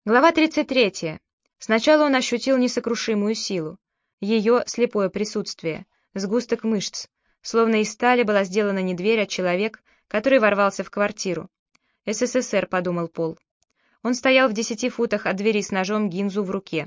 Глава 33. Сначала он ощутил несокрушимую силу. Ее слепое присутствие, сгусток мышц. Словно из стали была сделана не дверь, а человек, который ворвался в квартиру. «СССР», — подумал Пол. Он стоял в 10 футах от двери с ножом гинзу в руке.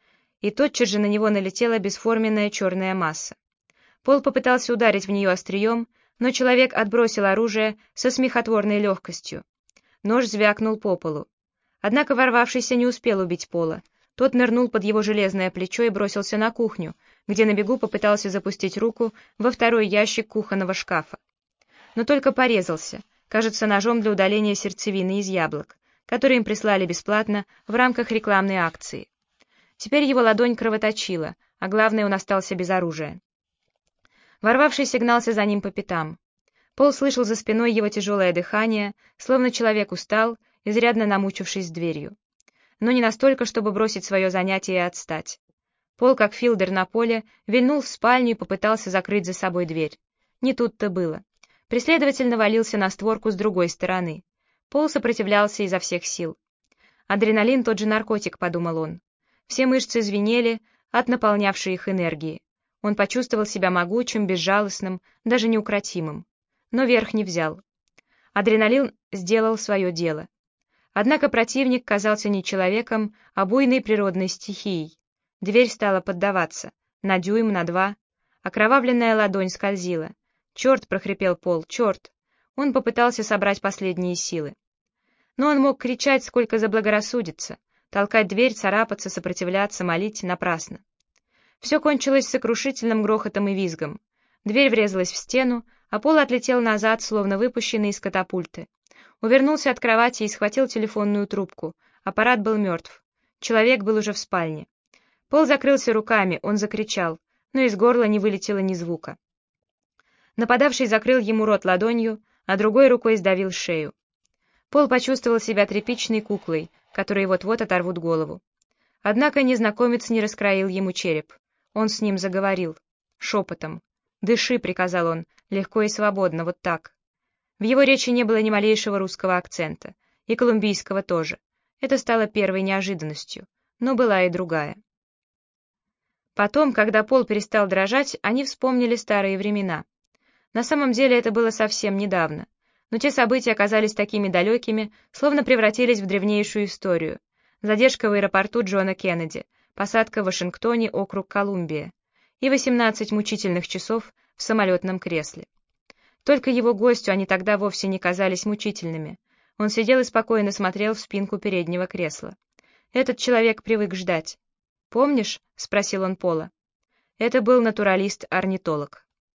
И тотчас же на него налетела бесформенная черная масса. Пол попытался ударить в нее острием, но человек отбросил оружие со смехотворной легкостью. Нож звякнул по полу. Однако ворвавшийся не успел убить Пола. Тот нырнул под его железное плечо и бросился на кухню, где на бегу попытался запустить руку во второй ящик кухонного шкафа. Но только порезался, кажется, ножом для удаления сердцевины из яблок, которые им прислали бесплатно в рамках рекламной акции. Теперь его ладонь кровоточила, а главное, он остался без оружия. Ворвавшийся гнался за ним по пятам. Пол слышал за спиной его тяжелое дыхание, словно человек устал, изрядно намучившись с дверью. Но не настолько, чтобы бросить свое занятие и отстать. Пол, как филдер на поле, вильнул в спальню и попытался закрыть за собой дверь. Не тут-то было. Преследователь навалился на створку с другой стороны. Пол сопротивлялся изо всех сил. «Адреналин — тот же наркотик», — подумал он. Все мышцы звенели от наполнявшей их энергии. Он почувствовал себя могучим, безжалостным, даже неукротимым. Но верх не взял. Адреналин сделал свое дело. Однако противник казался не человеком, а буйной природной стихией. Дверь стала поддаваться. На дюйм, на два. Окровавленная ладонь скользила. «Черт!» — прохрипел Пол. «Черт!» Он попытался собрать последние силы. Но он мог кричать, сколько заблагорассудится, толкать дверь, царапаться, сопротивляться, молить напрасно. Все кончилось сокрушительным грохотом и визгом. Дверь врезалась в стену, а Пол отлетел назад, словно выпущенный из катапульты. Увернулся от кровати и схватил телефонную трубку. Аппарат был мертв. Человек был уже в спальне. Пол закрылся руками, он закричал, но из горла не вылетело ни звука. Нападавший закрыл ему рот ладонью, а другой рукой сдавил шею. Пол почувствовал себя тряпичной куклой, которой вот-вот оторвут голову. Однако незнакомец не раскроил ему череп. Он с ним заговорил. Шепотом. «Дыши», — приказал он, — «легко и свободно, вот так». В его речи не было ни малейшего русского акцента, и колумбийского тоже. Это стало первой неожиданностью, но была и другая. Потом, когда Пол перестал дрожать, они вспомнили старые времена. На самом деле это было совсем недавно, но те события оказались такими далекими, словно превратились в древнейшую историю. Задержка в аэропорту Джона Кеннеди, посадка в Вашингтоне, округ Колумбия, и 18 мучительных часов в самолетном кресле. Только его гостю они тогда вовсе не казались мучительными. Он сидел и спокойно смотрел в спинку переднего кресла. Этот человек привык ждать. «Помнишь?» — спросил он Пола. Это был натуралист-орнитолог.